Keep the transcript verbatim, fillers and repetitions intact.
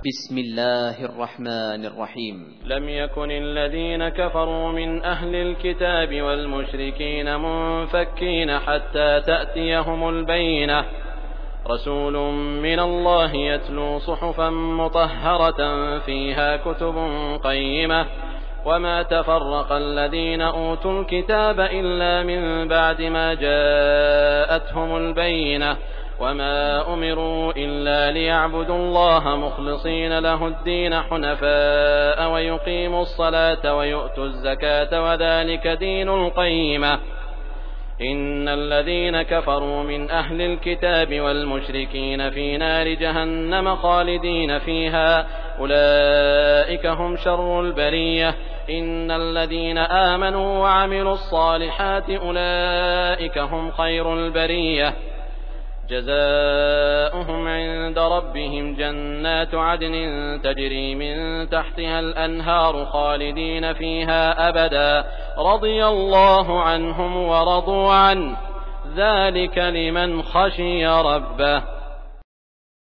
بسم الله الرحمن الرحيم. لم يكن الذين كفروا من أهل الكتاب والمشركين منفكين حتى تأتيهم البينة، رسول من الله يتلو صحفا مطهرة فيها كتب قيمة، وما تفرق الذين أوتوا الكتاب إلا من بعد ما جاءتهم البينة، وما أمروا إلا ليعبدوا الله مخلصين له الدين حنفاء ويقيموا الصلاة ويؤتوا الزكاة وذلك دين القيمة. إن الذين كفروا من أهل الكتاب والمشركين في نار جهنم خالدين فيها أولئك هم شر البرية. إن الذين آمنوا وعملوا الصالحات أولئك هم خير البرية. جزاؤهم عند ربهم جنات عدن تجري من تحتها الأنهار خالدين فيها أبدا، رضي الله عنهم ورضوا عنه، ذلك لمن خشي ربه.